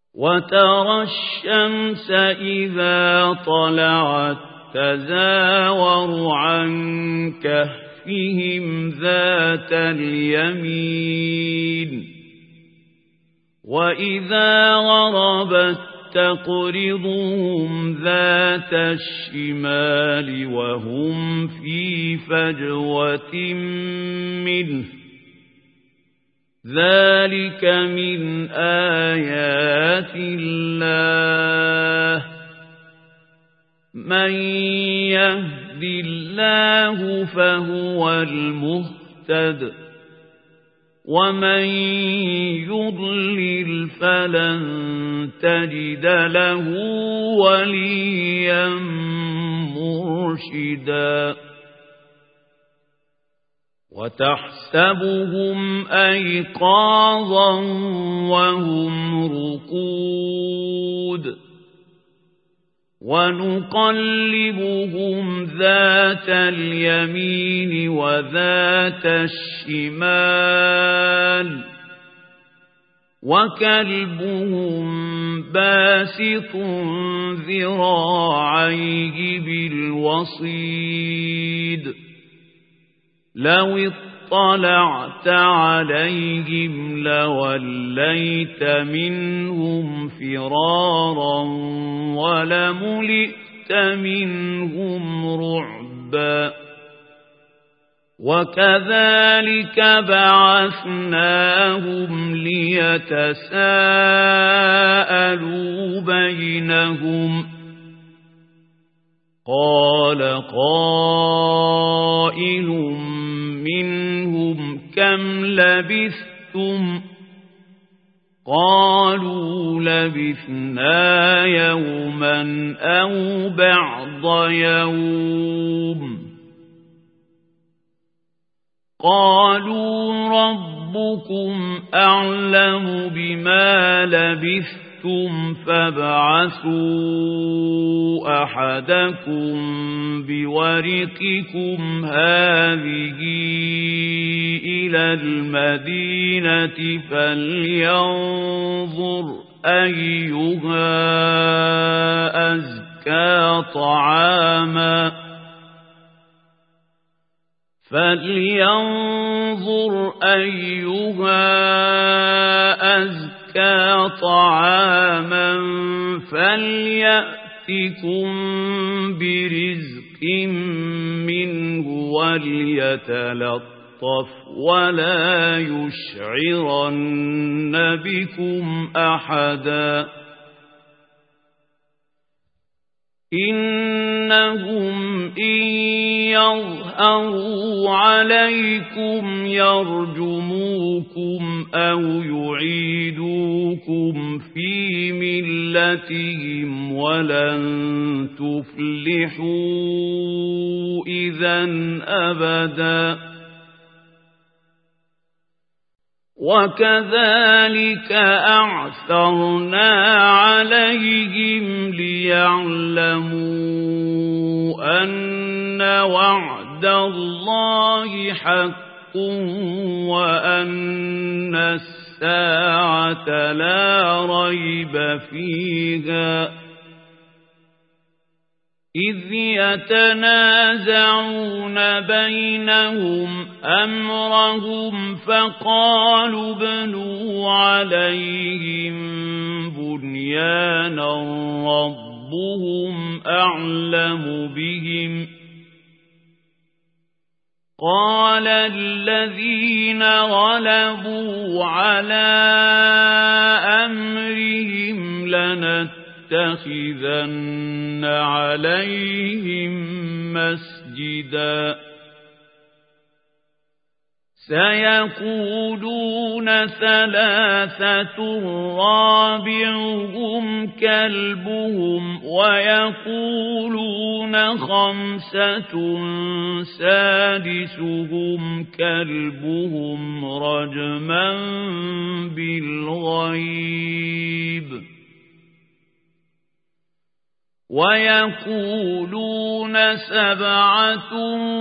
وترى الشمس إذا طلعت تزاور عن كهفهم ذات اليمين وإذا غربت تقرضهم ذات الشمال وهم في فجوة منه ذلك من آيات الله من يهد الله فهو المهتد ومن يضلل فلن تجد له وليا مرشدا وتحسبهم أيقاظا وهم رقود ونقلبهم ذات اليمين وذات الشمال وكلبهم باسط ذراعيه بالوصيد لو اطلعت عليهم لوليت منهم فرارا ولملئت منهم رعبا وكذلك بعثناهم ليتساءلوا بينهم قال قائل منهم كم لبثتم قالوا لبثنا يوما أو بعض يوم قالوا ربكم أعلم بما لبثتم فابعثوا أحدكم بورقكم هذه إلى المدينة فلينظر أيها أزكى طعاما فليأتكم برزق منه وليتلطف ولا يشعرن بكم أحدا إنهم إن يظهروا عليكم يرجموكم أو يعيدوكم في ملتهم ولن تفلحوا إذن أبدا وكذلك أعثرنا عليهم ليعلموا أن وعد الله حق وأن الساعة لا ريب فيها إذ يتنازعون بينهم أمرهم فقالوا ابنوا عليهم بنيانا ربهم أعلم بهم قال الذين غلبوا على أمرهم لنتخذن عليهم مسجدا سيقولون ثلاثة رابعهم كلبهم ويقولون خمسة سادسهم كلبهم رجما بالغيب ويقولون سبعة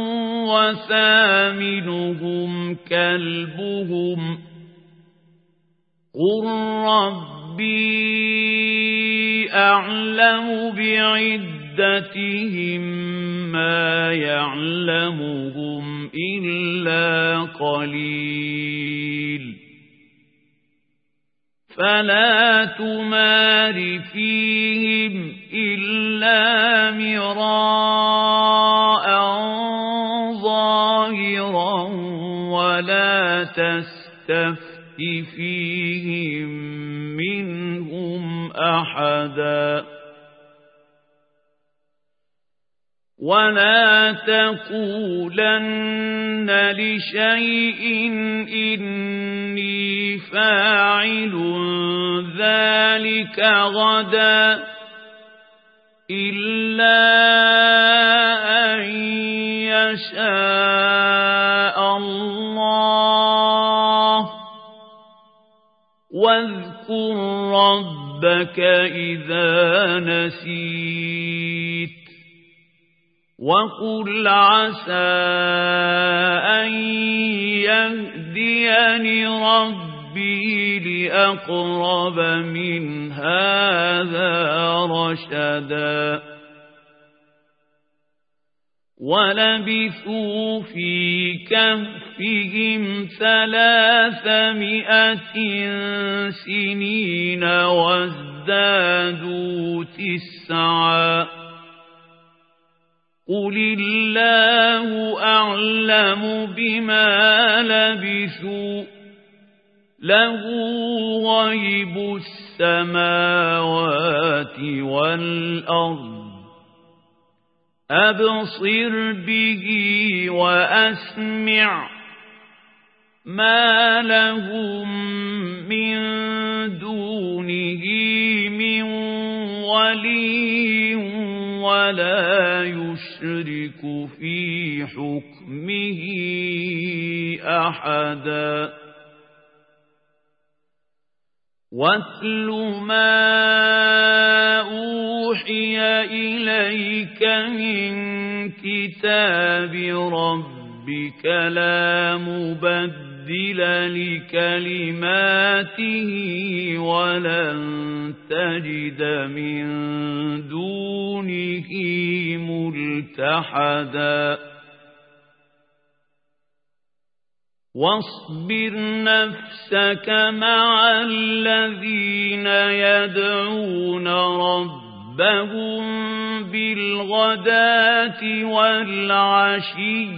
وثامنهم كلبهم قل ربي أعلم بعدتهم ما يعلمهم إلا قليل فلا تمار فيهم إلا مراء ظاهرا ولا تستفت فيهم منهم أحدا ولا تقولن لشيء إني فاعل ذلك غدا إلا أن يشاء الله واذكر ربك إذا نسيت وقل عسى أن يهديني ربي لأقرب من هذا رشدا ولبثوا في كهفهم 300 سنين وازدادوا 9 قل الله أعلم بما لبثوا له غيب السماوات والأرض أبصر به وأسمع ما لهم من دونه من ولي ولا يشرك في حكمه أحدا واتل ما أوحي إليك من كتاب ربك لا مبدل لكلماته ولن تجد من دونه ملتحدا واصبر نفسك مع الذين يدعون ربهم بالغداة والعشي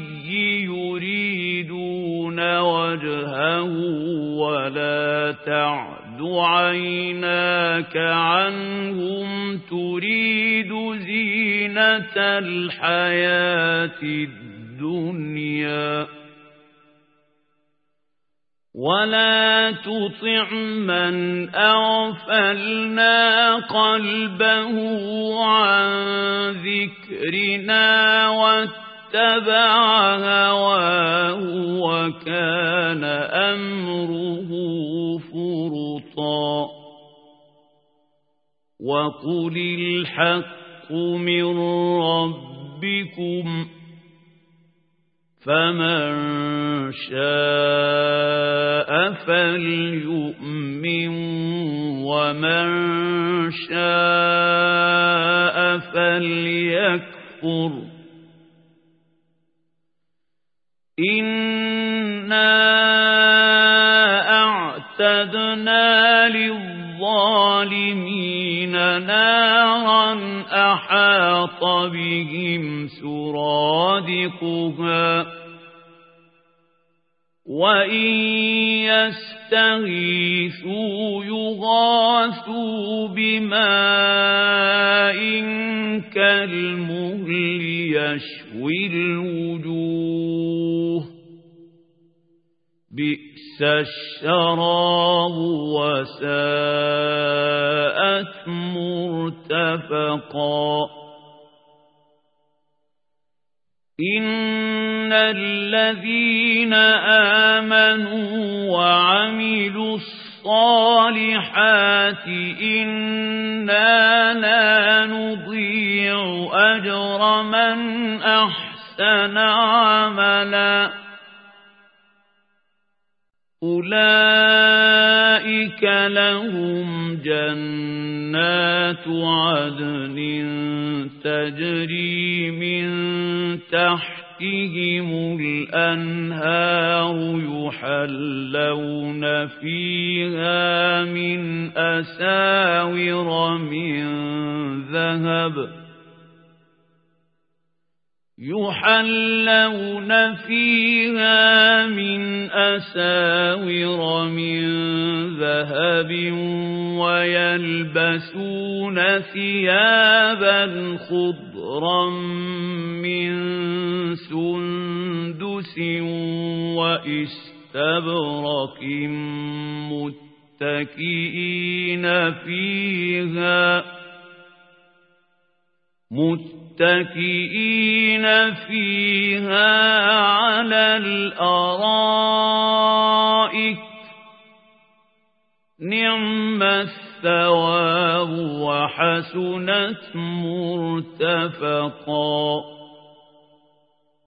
يريدون وجهه ولا تعد عيناك عنهم تريد زينة الحياة الدنيا ولا تطع من أغفلنا قلبه عن ذكرنا واتبع هواه وكان أمره فرطا وقل الحق من ربكم فمن شاء فليؤمن ومن شاء فليكفر إنا أعتدنا للظالمين نارا أحاط بهم سرادقها وإن يستغيثوا يغاثوا بماء كالمهل يشوي الوجوه بئس الشراب وساءت مرتفقا إن الذين آمنوا وعملوا الصالحات إنا لا نضيع أجر من أحسن عملا أولئك لهم جنات جنات عدن تجري من تحتهم الأنهار يحلون فيها من أساور من ذهب ويلبسون ثيابا خضرا من سندس وإستبرق متكئين فيها على الأرائك نعم الثواب وحسنت مرتفقا